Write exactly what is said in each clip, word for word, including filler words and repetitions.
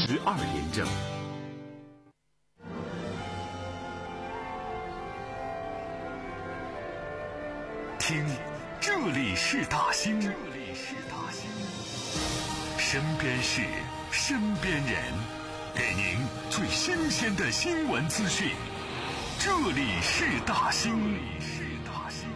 十二连胜。听，这里是大兴，这里是大兴，身边事，身边人，给您最新鲜的新闻资讯。这里是大兴，这里是大兴。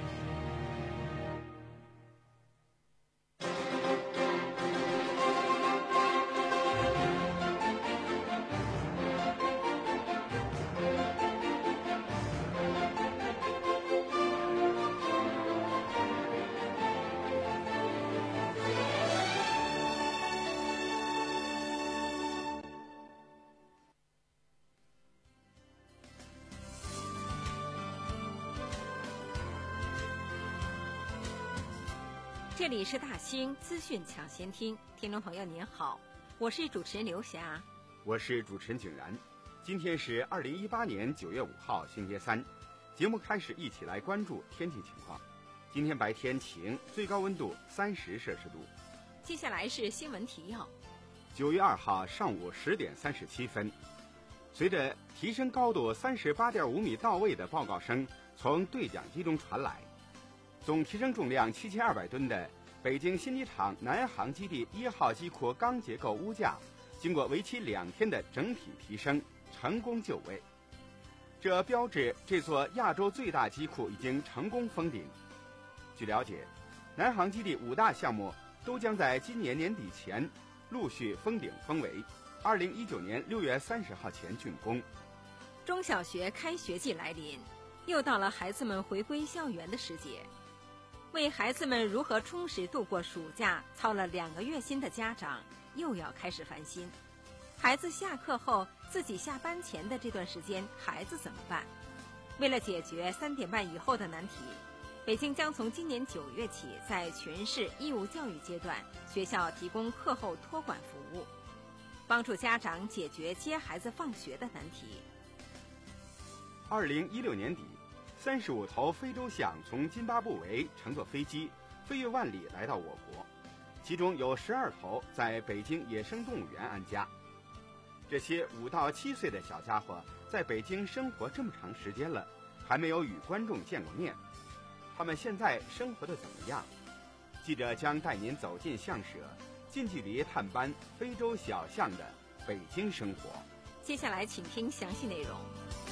这里是大兴资讯抢先听，听众朋友您好，我是主持人刘霞， 我是主持人景然。今天是二零一八年九月五号，星期三。节目开始，一起来关注天气情况。今天白天晴，最高温度三十摄氏度。 接下来是新闻提要。 九月二号上午十点三十七分，随着提升高度三十八点五米到位的报告声从对讲机中传来，总提升重量七千二百吨的北京新机场南航基地一号机库钢结构屋架，经过为期两天的整体提升，成功就位。这标志这座亚洲最大机库已经成功封顶。据了解，南航基地五大项目都将在今年年底前陆续封顶封围，二零一九年六月三十号前竣工。 中小学开学季来临，又到了孩子们回归校园的时节。为孩子们如何充实度过暑假操了两个月心的家长又要开始烦心。孩子下课后，自己下班前的这段时间，孩子怎么办？为了解决三点半以后的难题，北京将从今年九月起，在全市义务教育阶段，学校提供课后托管服务，帮助家长解决接孩子放学的难题。 二零一六年底，三十五头非洲象从津巴布韦乘坐飞机飞越万里来到我国，其中有十二头在北京野生动物园安家。这些五到七岁的小家伙在北京生活这么长时间了，还没有与观众见过面，他们现在生活的怎么样？记者将带您走进象舍，近距离探班非洲小象的北京生活。 接下来请听详细内容。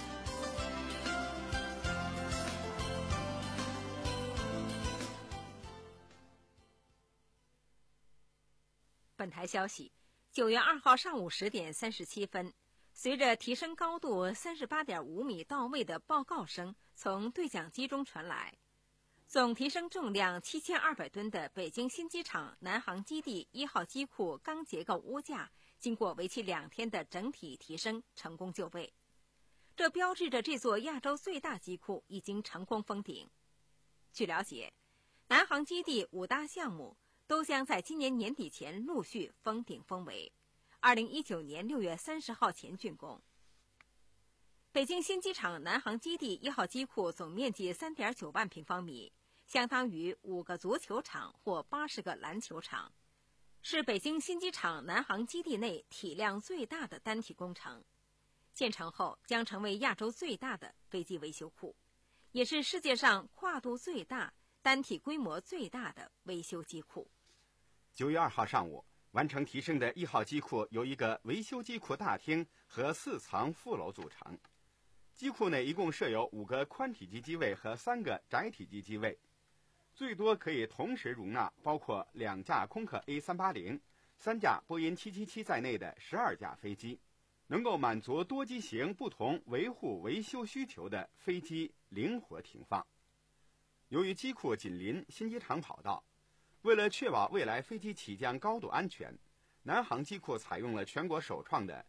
本台消息，九月二号上午十点三十七分，随着提升高度三十八点五米到位的报告声从对讲机中传来，总提升重量七千二百吨的北京新机场南航基地一号机库钢结构屋架，经过为期两天的整体提升，成功就位。这标志着这座亚洲最大机库已经成功封顶。据了解，南航基地五大项目都将在今年年底前陆续封顶封围，二零一九年六月三十号前竣工。北京新机场南航基地一号机库总面积三点九万平方米，相当于五个足球场或八十个篮球场，是北京新机场南航基地内体量最大的单体工程。建成后将成为亚洲最大的飞机维修库，也是世界上跨度最大、单体规模最大的维修机库。 九月二号上午，完成提升的一号机库由一个维修机库大厅和四层副楼组成。机库内一共设有五个宽体积机位和三个窄体积机位，最多可以同时容纳包括两架空客 A 三八零、三架波音七七七在内的十二架飞机，能够满足多机型不同维护维修需求的飞机灵活停放。由于机库紧邻新机场跑道，为了确保未来飞机起降高度安全，南航机库采用了全国首创的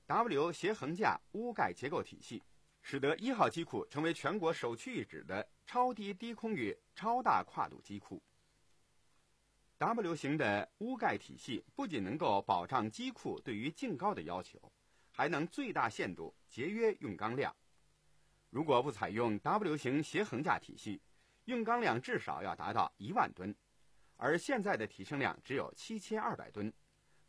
W 斜横架屋盖结构体系，使得一号机库成为全国首屈一指的超低低空域超大跨度机库。W 型的屋盖体系不仅能够保障机库对于净高的要求，还能最大限度节约用钢量。如果不采用 W 型斜横架体系，用钢量至少要达到一万吨，而现在的提升量只有七千二百吨，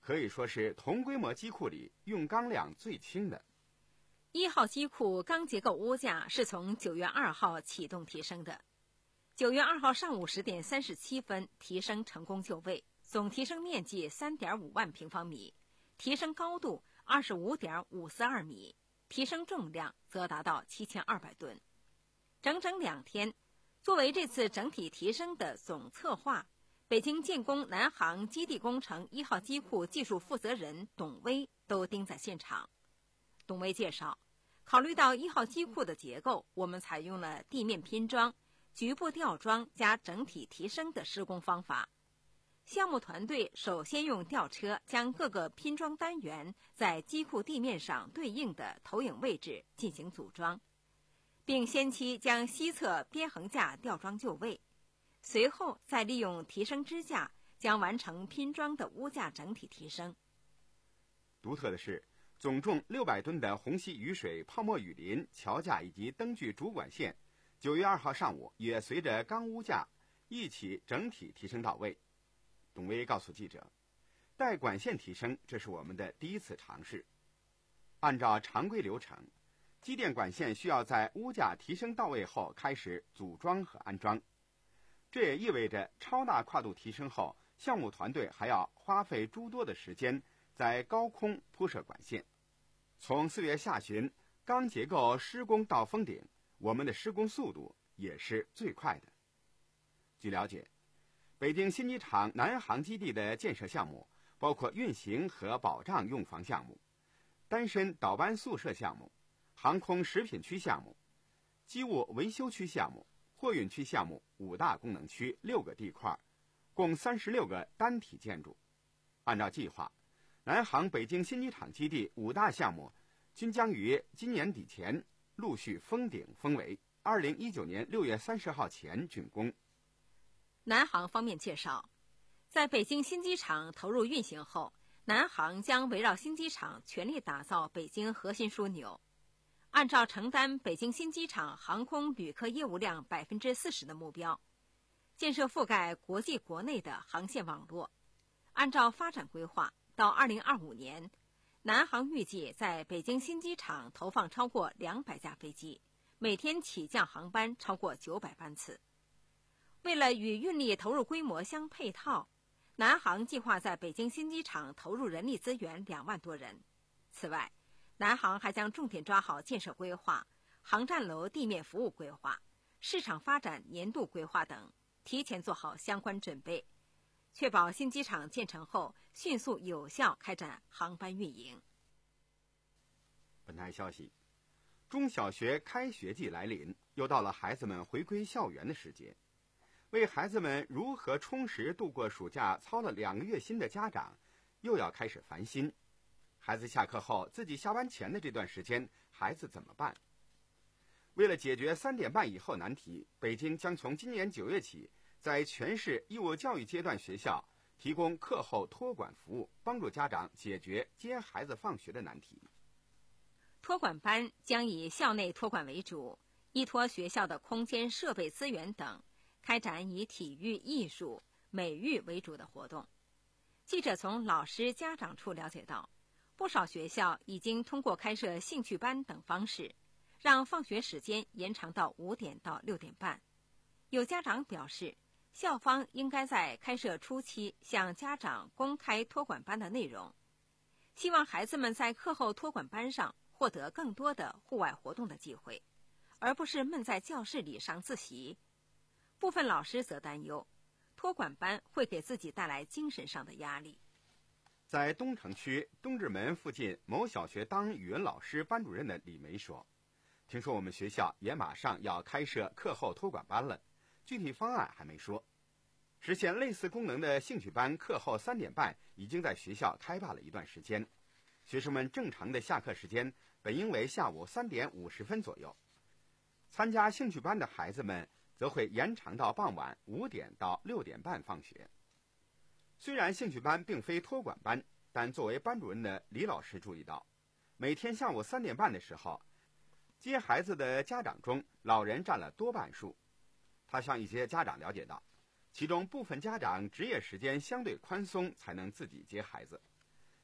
可以说是同规模机库里用钢量最轻的。 一号机库钢结构屋架是从九月二号启动提升的。九月二号上午十点三十七分，提升成功就位，总提升面积三点五万平方米，提升高度二十五点五四二米，提升重量则达到七千二百吨。整整两天，作为这次整体提升的总策划，北京建工南航基地工程一号机库技术负责人董威都盯在现场。董威介绍，考虑到一号机库的结构，我们采用了地面拼装、局部吊装加整体提升的施工方法。项目团队首先用吊车将各个拼装单元在机库地面上对应的投影位置进行组装，并先期将西侧边横架吊装就位，随后再利用提升支架将完成拼装的屋架整体提升。 独特的是，总重六百吨的虹吸雨水泡沫雨林桥架以及灯具主管线，九月二号上午也随着钢屋架一起整体提升到位。董威告诉记者，带管线提升，这是我们的第一次尝试。按照常规流程，机电管线需要在屋架提升到位后开始组装和安装。这也意味着超大跨度提升后，项目团队还要花费诸多的时间在高空铺设管线。从四月下旬钢结构施工到封顶，我们的施工速度也是最快的。据了解，北京新机场南航基地的建设项目包括运行和保障用房项目、单身导班宿舍项目、航空食品区项目、机务维修区项目、货运区项目五大功能区六个地块，共三十六个单体建筑。按照计划，南航北京新机场基地五大项目均将于今年底前陆续封顶封围，二零一九年六月三十号前竣工。 南航方面介绍，在北京新机场投入运行后，南航将围绕新机场全力打造北京核心枢纽，按照承担北京新机场航空旅客业务量百分之四十的目标，建设覆盖国际国内的航线网络。按照发展规划，到二零二五年，南航预计在北京新机场投放超过两百架飞机，每天起降航班超过九百班次。为了与运力投入规模相配套，南航计划在北京新机场投入人力资源两万多人。此外，南航还将重点抓好建设规划、航站楼地面服务规划、市场发展年度规划等，提前做好相关准备，确保新机场建成后迅速有效开展航班运营。 本台消息，中小学开学季来临，又到了孩子们回归校园的时节。为孩子们如何充实度过暑假操了两个月心的家长，又要开始烦心。孩子下课后，自己下班前的这段时间，孩子怎么办？为了解决三点半以后难题，北京将从今年九月起，在全市义务教育阶段学校提供课后托管服务，帮助家长解决接孩子放学的难题。 托管班将以校内托管为主，依托学校的空间、设备资源等，开展以体育、艺术、美育为主的活动。记者从老师、家长处了解到，不少学校已经通过开设兴趣班等方式，让放学时间延长到五点到六点半。有家长表示，校方应该在开设初期向家长公开托管班的内容，希望孩子们在课后托管班上获得更多的户外活动的机会，而不是闷在教室里上自习。部分老师则担忧，托管班会给自己带来精神上的压力。 在东城区东直门附近某小学当语文老师班主任的李梅说，听说我们学校也马上要开设课后托管班了，具体方案还没说。实现类似功能的兴趣班课后三点半已经在学校开办了一段时间，学生们正常的下课时间本应为下午三点五十分左右，参加兴趣班的孩子们则会延长到傍晚五点到六点半放学。虽然兴趣班并非托管班，但作为班主任的李老师注意到，每天下午三点半的时候，接孩子的家长中老人占了多半数。他向一些家长了解到，其中部分家长职业时间相对宽松，才能自己接孩子，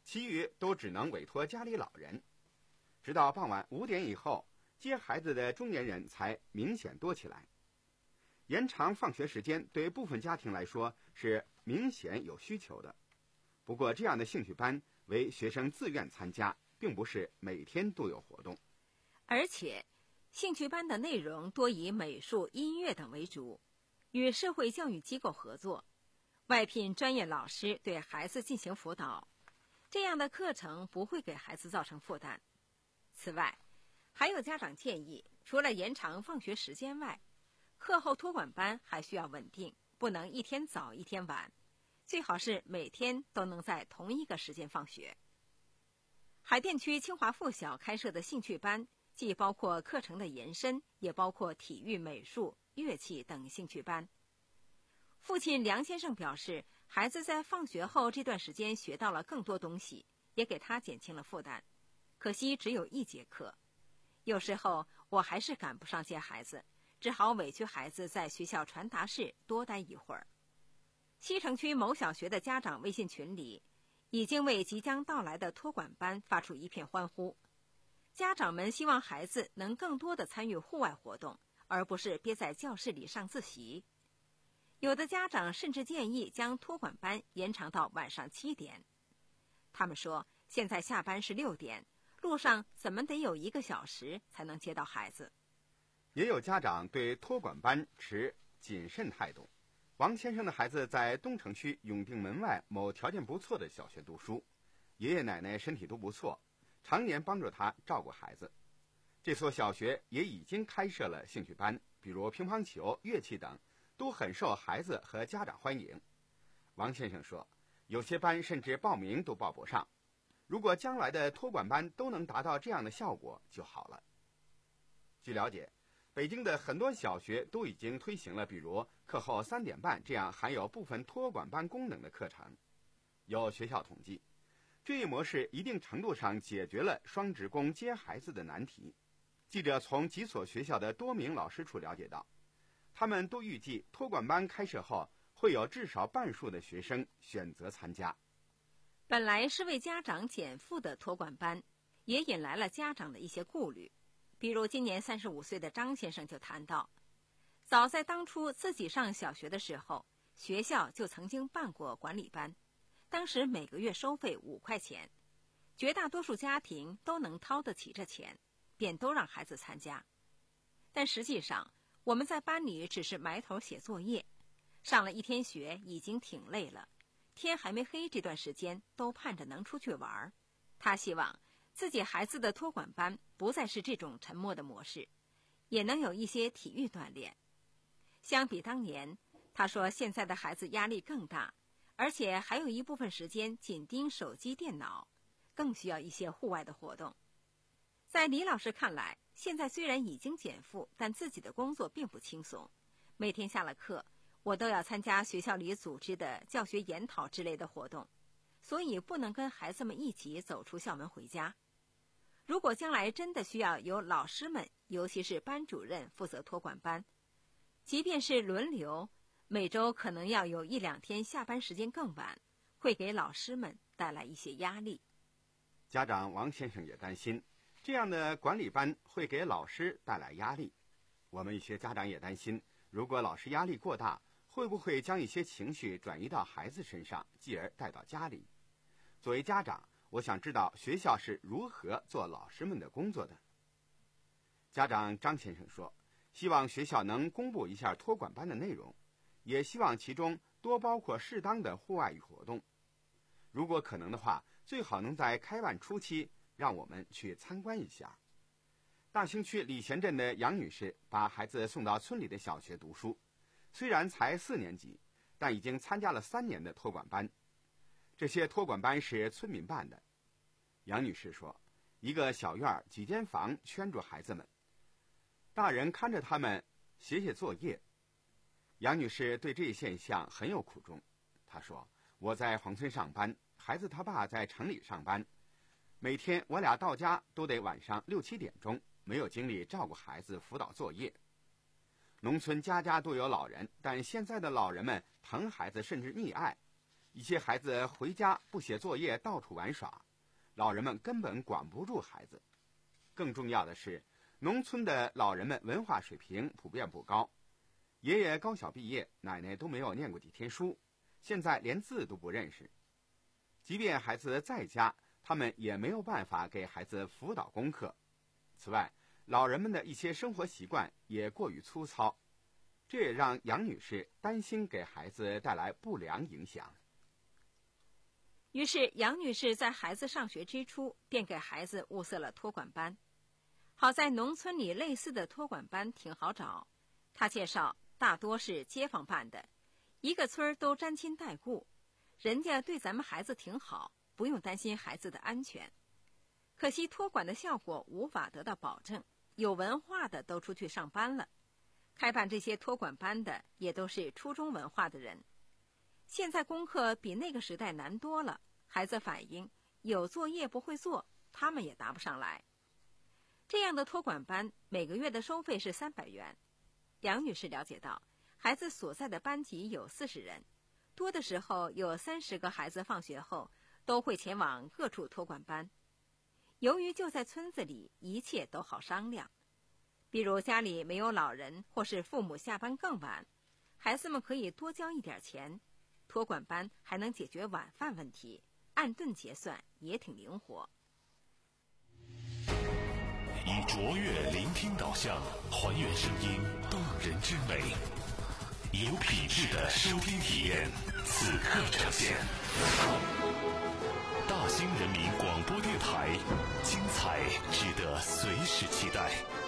其余都只能委托家里老人。直到傍晚五点以后，接孩子的中年人才明显多起来。延长放学时间对部分家庭来说是明显有需求的，不过这样的兴趣班为学生自愿参加，并不是每天都有活动。 而且兴趣班的内容多以美术、音乐等为主，与社会教育机构合作，外聘专业老师对孩子进行辅导，这样的课程不会给孩子造成负担。此外，还有家长建议，除了延长放学时间外，课后托管班还需要稳定，不能一天早一天晚，最好是每天都能在同一个时间放学。海淀区清华附小开设的兴趣班，既包括课程的延伸，也包括体育、美术、乐器等兴趣班。父亲梁先生表示，孩子在放学后这段时间学到了更多东西，也给他减轻了负担。可惜只有一节课，有时候我还是赶不上接孩子，只好委屈孩子在学校传达室多待一会儿。西城区某小学的家长微信群里，已经为即将到来的托管班发出一片欢呼。家长们希望孩子能更多地参与户外活动，而不是憋在教室里上自习。有的家长甚至建议将托管班延长到晚上七点。他们说，现在下班是六点，路上怎么得有一个小时才能接到孩子。 也有家长对托管班持谨慎态度。王先生的孩子在东城区永定门外某条件不错的小学读书，爷爷奶奶身体都不错，常年帮助他照顾孩子。这所小学也已经开设了兴趣班，比如乒乓球、乐器等，都很受孩子和家长欢迎。王先生说，有些班甚至报名都报不上。如果将来的托管班都能达到这样的效果就好了。据了解，北京的很多小学都已经推行了比如课后三点半这样含有部分托管班功能的课程。有学校统计，这一模式一定程度上解决了双职工接孩子的难题。记者从几所学校的多名老师处了解到，他们都预计托管班开设后会有至少半数的学生选择参加。 本来是为家长减负的托管班，也引来了家长的一些顾虑。比如今年三十五岁的张先生就谈到，早在当初自己上小学的时候，学校就曾经办过管理班，当时每个月收费五块钱，绝大多数家庭都能掏得起这钱，便都让孩子参加。但实际上，我们在班里只是埋头写作业，上了一天学已经挺累了，天还没黑这段时间都盼着能出去玩。他希望自己孩子的托管班不再是这种沉默的模式，也能有一些体育锻炼。相比当年，他说现在的孩子压力更大，而且还有一部分时间紧盯手机电脑，更需要一些户外的活动。在李老师看来，现在虽然已经减负，但自己的工作并不轻松。每天下了课，我都要参加学校里组织的教学研讨之类的活动，所以不能跟孩子们一起走出校门回家。如果将来真的需要由老师们，尤其是班主任负责托管班，即便是轮流，每周可能要有一两天下班时间更晚，会给老师们带来一些压力。 家长王先生也担心，这样的管理班会给老师带来压力。我们一些家长也担心，如果老师压力过大，会不会将一些情绪转移到孩子身上，继而带到家里？作为家长，我想知道学校是如何做老师们的工作的。家长张先生说，希望学校能公布一下托管班的内容，也希望其中多包括适当的户外活动。如果可能的话，最好能在开办初期让我们去参观一下。大兴区礼贤镇的杨女士把孩子送到村里的小学读书，虽然才四年级，但已经参加了三年的托管班。这些托管班是村民办的。杨女士说，一个小院几间房圈住孩子们，大人看着他们写写作业。杨女士对这一现象很有苦衷。她说，我在黄村上班，孩子他爸在城里上班，每天我俩到家都得晚上六七点钟，没有精力照顾孩子辅导作业。农村家家都有老人，但现在的老人们疼孩子甚至溺爱， 一些孩子回家不写作业，到处玩耍，老人们根本管不住孩子。更重要的是，农村的老人们文化水平普遍不高，爷爷高小毕业，奶奶都没有念过几天书，现在连字都不认识。即便孩子在家，他们也没有办法给孩子辅导功课。此外，老人们的一些生活习惯也过于粗糙，这也让杨女士担心给孩子带来不良影响。 于是杨女士在孩子上学之初便给孩子物色了托管班。好在农村里类似的托管班挺好找，她介绍大多是街坊办的，一个村都沾亲带故，人家对咱们孩子挺好，不用担心孩子的安全。可惜托管的效果无法得到保证，有文化的都出去上班了，开办这些托管班的也都是初中文化的人。现在功课比那个时代难多了，孩子反映有作业不会做，他们也答不上来。这样的托管班每个月的收费是三百元。杨女士了解到，孩子所在的班级有四十人，多的时候有三十个孩子放学后都会前往各处托管班。由于就在村子里，一切都好商量。比如家里没有老人，或是父母下班更晚，孩子们可以多交一点钱。托管班还能解决晚饭问题，按顿结算也挺灵活。 以卓越聆听导向，还原声音动人之美，有品质的收听体验，此刻呈现。大兴人民广播电台，精彩值得随时期待。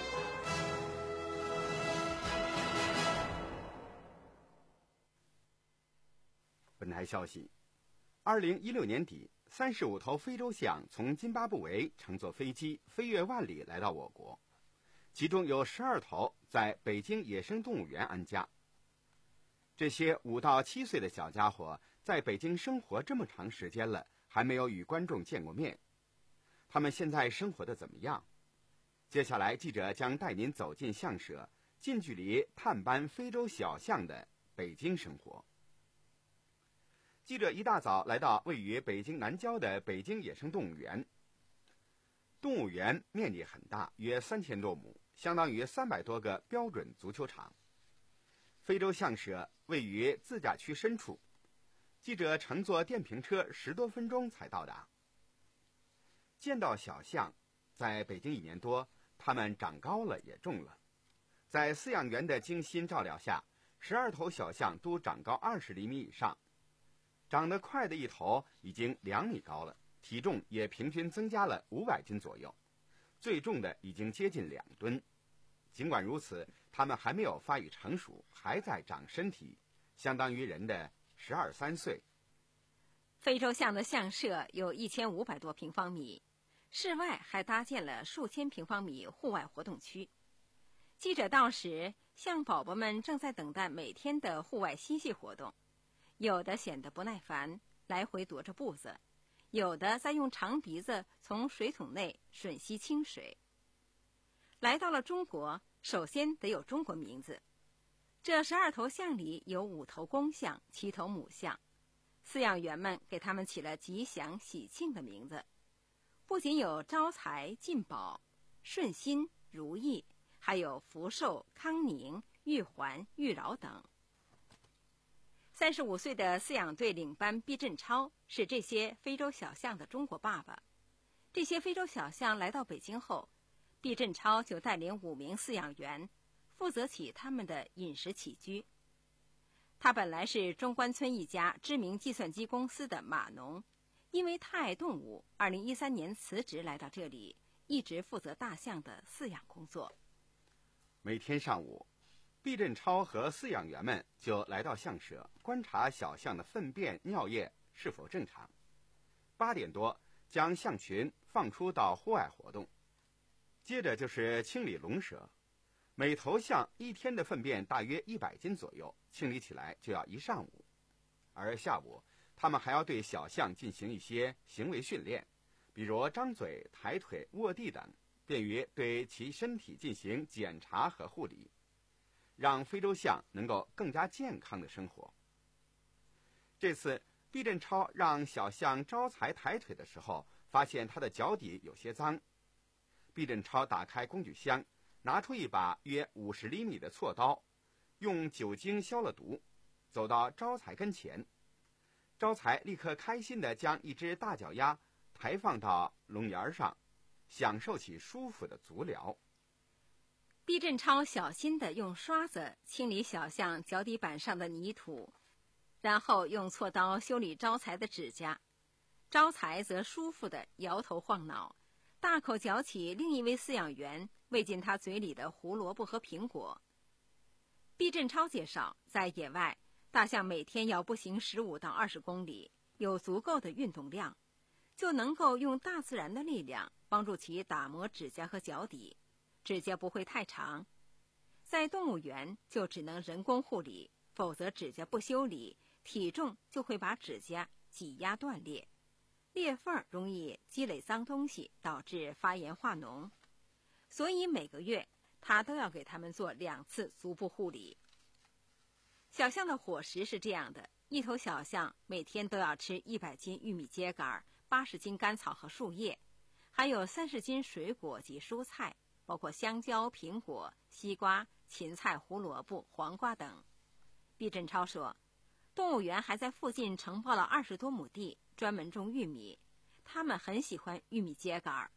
本台消息，二零一六年底，三十五头非洲象从津巴布韦乘坐飞机飞越万里来到我国，其中有十二头在北京野生动物园安家。这些五到七岁的小家伙在北京生活这么长时间了，还没有与观众见过面。他们现在生活的怎么样？接下来，记者将带您走进象舍，近距离探班非洲小象的北京生活。记者一大早来到位于北京南郊的北京野生动物园。动物园面积很大，约三千多亩，相当于三百多个标准足球场。非洲象舍位于自驾区深处，记者乘坐电瓶车十多分钟才到达。见到小象，在北京一年多，它们长高了也重了。在饲养员的精心照料下，十二头小象都长高二十厘米以上。长得快的一头已经两米高了，体重也平均增加了五百斤左右，最重的已经接近两吨。尽管如此，它们还没有发育成熟，还在长身体，相当于人的十二三岁。 非洲象的象舍有一千五百多平方米，室外还搭建了数千平方米户外活动区。记者到时，象宝宝们正在等待每天的户外嬉戏活动。有的显得不耐烦，来回踱着步子；有的在用长鼻子从水桶内吮吸清水。来到了中国，首先得有中国名字。这十二头象里有五头公象，七头母象。饲养员们给它们起了吉祥喜庆的名字，不仅有招财进宝、顺心如意，还有福寿、康宁、玉环、玉娆等。三十五岁的饲养队领班毕振超是这些非洲小象的中国爸爸。这些非洲小象来到北京后，毕振超就带领五名饲养员，负责起他们的饮食起居。他本来是中关村一家知名计算机公司的码农，因为太爱动物，二零一三年辞职来到这里，一直负责大象的饲养工作。 每天上午，毕振超和饲养员们就来到象舍，观察小象的粪便、尿液是否正常。八点多，将象群放出到户外活动，接着就是清理笼舍。每头象一天的粪便大约一百斤左右，清理起来就要一上午。而下午，他们还要对小象进行一些行为训练，比如张嘴、抬腿、卧地等，便于对其身体进行检查和护理，让非洲象能够更加健康的生活。这次毕振超让小象招财抬腿的时候，发现他的脚底有些脏。毕振超打开工具箱，拿出一把约五十厘米的锉刀，用酒精消了毒，走到招财跟前。招财立刻开心地将一只大脚丫抬放到龙沿上，享受起舒服的足疗。 毕振超小心地用刷子清理小象脚底板上的泥土，然后用锉刀修理招财的指甲。招财则舒服地摇头晃脑，大口嚼起另一位饲养员喂进他嘴里的胡萝卜和苹果。毕振超介绍，在野外，大象每天要步行十五到二十公里，有足够的运动量，就能够用大自然的力量帮助其打磨指甲和脚底，指甲不会太长。在动物园就只能人工护理，否则指甲不修理，体重就会把指甲挤压断裂，裂缝容易积累脏东西，导致发炎化脓。所以每个月他都要给他们做两次足部护理。小象的伙食是这样的，一头小象每天都要吃一百斤玉米秸秆、八十斤干草和树叶，还有三十斤水果及蔬菜，包括香蕉、苹果、西瓜、芹菜、胡萝卜、黄瓜等。毕振超说，动物园还在附近承包了二十多亩地，专门种玉米，他们很喜欢玉米秸秆。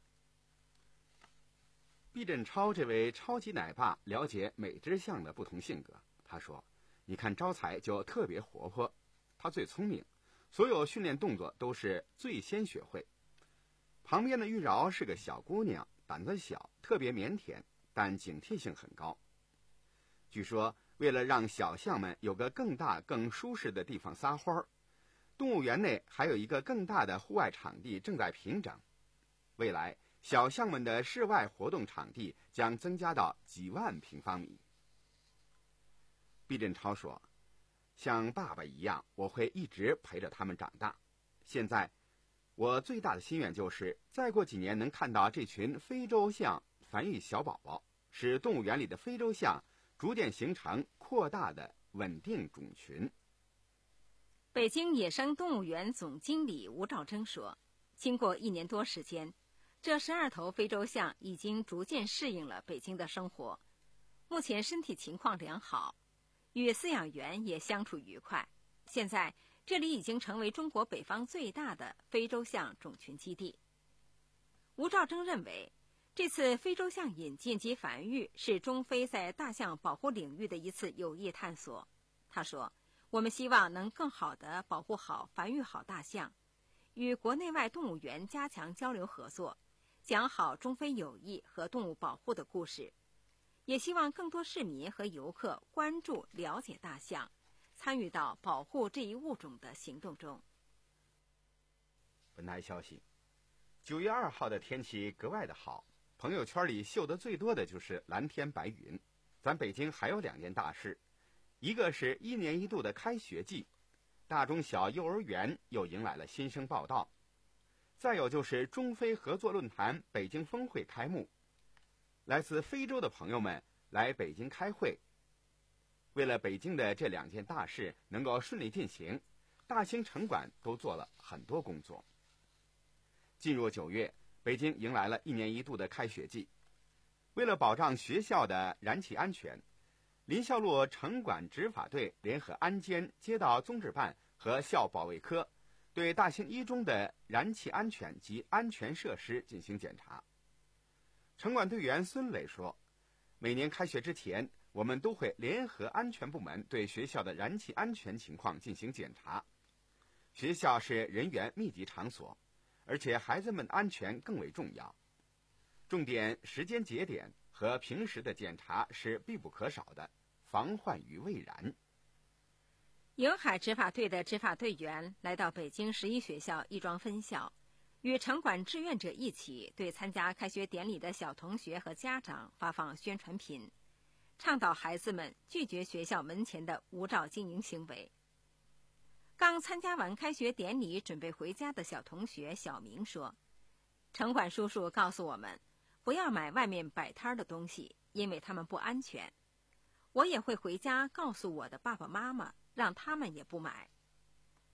毕振超这位超级奶爸了解每只象的不同性格。他说，你看招财就特别活泼，他最聪明，所有训练动作都是最先学会。旁边的玉娆是个小姑娘，胆子小，特别腼腆，但警惕性很高。据说为了让小象们有个更大更舒适的地方撒欢，动物园内还有一个更大的户外场地正在平整，未来小象们的室外活动场地将增加到几万平方米。毕振超说，像爸爸一样，我会一直陪着他们长大。现在我最大的心愿就是再过几年能看到这群非洲象繁育小宝宝，使动物园里的非洲象逐渐形成扩大的稳定种群。 北京野生动物园总经理吴兆征说，经过一年多时间，这十二头非洲象已经逐渐适应了北京的生活，目前身体情况良好，与饲养员也相处愉快。现在这里已经成为中国北方最大的非洲象种群基地。吴兆征认为，这次非洲象引进及繁育是中非在大象保护领域的一次有益探索。他说，我们希望能更好地保护好、繁育好大象，与国内外动物园加强交流合作，讲好中非友谊和动物保护的故事。也希望更多市民和游客关注、了解大象，参与到保护这一物种的行动中。 本台消息，九月二号的天气格外的好，朋友圈里秀得最多的就是蓝天白云。咱北京还有两件大事，一个是一年一度的开学季，大中小幼儿园又迎来了新生报到。再有就是中非合作论坛北京峰会开幕，来自非洲的朋友们来北京开会。为了北京的这两件大事能够顺利进行，大兴城管都做了很多工作。进入九月，北京迎来了一年一度的开学季。为了保障学校的燃气安全，临校路城管执法队联合安监、街道综治办和校保卫科，对大兴一中的燃气安全及安全设施进行检查。城管队员孙磊说，每年开学之前，我们都会联合安全部门对学校的燃气安全情况进行检查。学校是人员密集场所，而且孩子们的安全更为重要。重点时间节点和平时的检查是必不可少的，防患于未然。 瀛海执法队的执法队员来到北京十一学校亦庄分校，与城管志愿者一起对参加开学典礼的小同学和家长发放宣传品，倡导孩子们拒绝学校门前的无照经营行为。刚参加完开学典礼准备回家的小同学小明说，城管叔叔告诉我们，不要买外面摆摊的东西，因为他们不安全。我也会回家告诉我的爸爸妈妈，让他们也不买。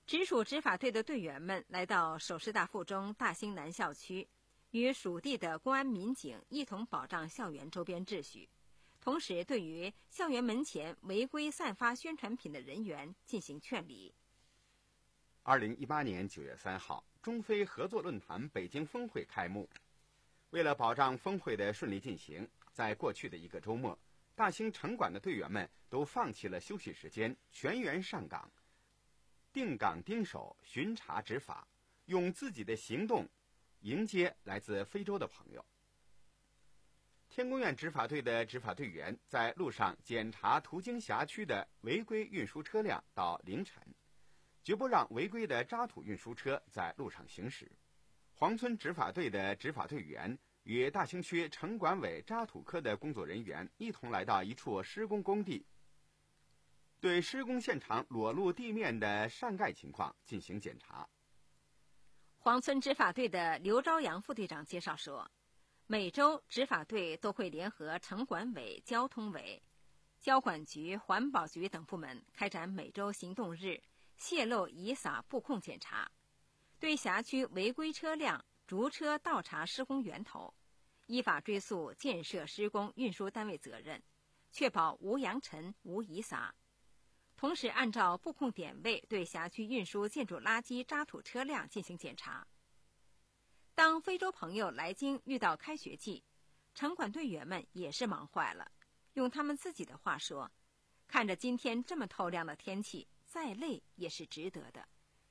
直属执法队的队员们来到首师大附中大兴南校区，与属地的公安民警一同保障校园周边秩序，同时对于校园门前违规散发宣传品的人员进行劝离。 二零一八年九月三号，中非合作论坛北京峰会开幕。为了保障峰会的顺利进行，在过去的一个周末，大兴城管的队员们都放弃了休息时间，全员上岗，定岗盯守，巡查执法，用自己的行动迎接来自非洲的朋友。天宫院执法队的执法队员在路上检查途经辖区的违规运输车辆到凌晨，绝不让违规的渣土运输车在路上行驶。黄村执法队的执法队员与大兴区城管委渣土科的工作人员一同来到一处施工工地，对施工现场裸露地面的上盖情况进行检查。 黄村执法队的刘朝阳副队长介绍说，每周执法队都会联合城管委、交通委、交管局、环保局等部门开展每周行动日泄漏遗撒布控检查，对辖区违规车辆逐车倒查施工源头，依法追溯建设施工运输单位责任，确保无扬尘无遗撒。同时按照布控点位对辖区运输建筑垃圾渣土车辆进行检查。当非洲朋友来京遇到开学季，城管队员们也是忙坏了。用他们自己的话说，看着今天这么透亮的天气，再累也是值得的。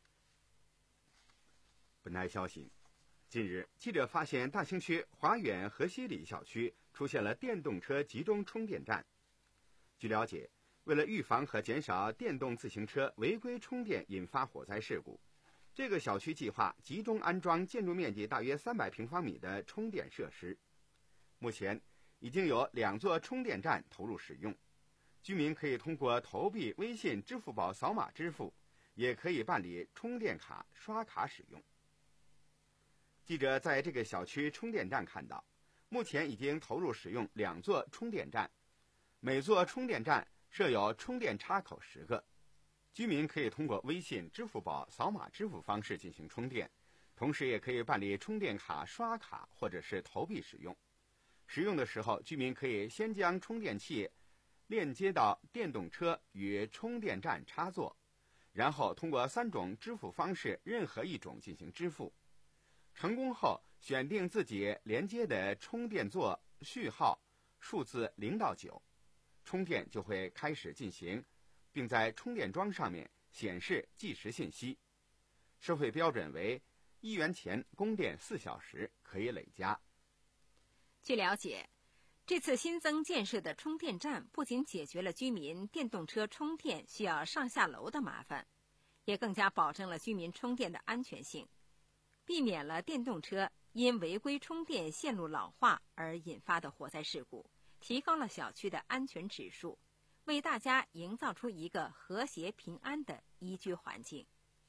本台消息，近日记者发现大兴区华远河西里小区出现了电动车集中充电站。据了解，为了预防和减少电动自行车违规充电引发火灾事故，这个小区计划集中安装建筑面积大约三百平方米的充电设施。目前已经有两座充电站投入使用，居民可以通过投币、微信、支付宝扫码支付，也可以办理充电卡刷卡使用。记者在这个小区充电站看到，目前已经投入使用两座充电站，每座充电站设有充电插口十个，居民可以通过微信、支付宝扫码支付方式进行充电，同时也可以办理充电卡刷卡或者是投币使用。使用的时候，居民可以先将充电器链接到电动车与充电站插座，然后通过三种支付方式任何一种进行支付。成功后，选定自己连接的充电座序号数字零到九，充电就会开始进行，并在充电桩上面显示计时信息。收费标准为一元钱供电四小时，可以累加。 据了解，这次新增建设的充电站不仅解决了居民电动车充电需要上下楼的麻烦，也更加保证了居民充电的安全性，避免了电动车因违规充电线路老化而引发的火灾事故，提高了小区的安全指数，为大家营造出一个和谐平安的宜居环境。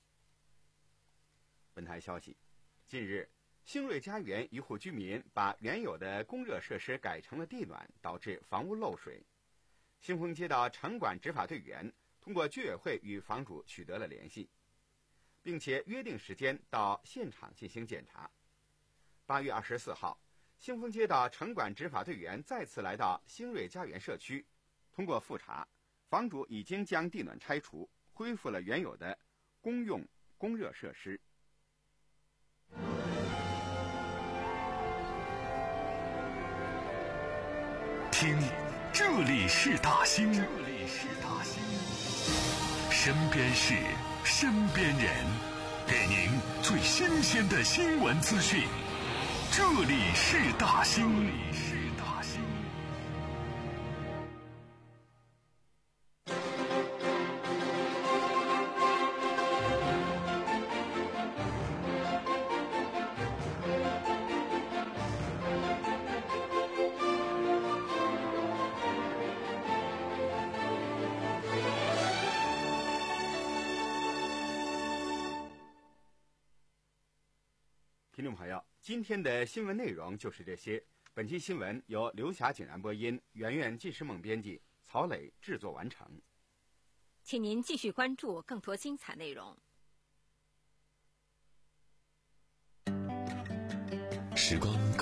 本台消息，近日兴瑞家园一户居民把原有的供热设施改成了地暖，导致房屋漏水。兴丰街道城管执法队员通过居委会与房主取得了联系，并且约定时间到现场进行检查。八月二十四号，兴丰街道城管执法队员再次来到兴瑞家园社区，通过复查，房主已经将地暖拆除，恢复了原有的公用供热设施。 听，这里是大兴，这里是大兴，身边事，身边人，给您最新鲜的新闻资讯。这里是大兴，这里是大兴。 听众朋友，今天的新闻内容就是这些。本期新闻由刘霞景然播音，圆圆纪诗梦编辑，曹磊制作完成。 请您继续关注更多精彩内容。 时光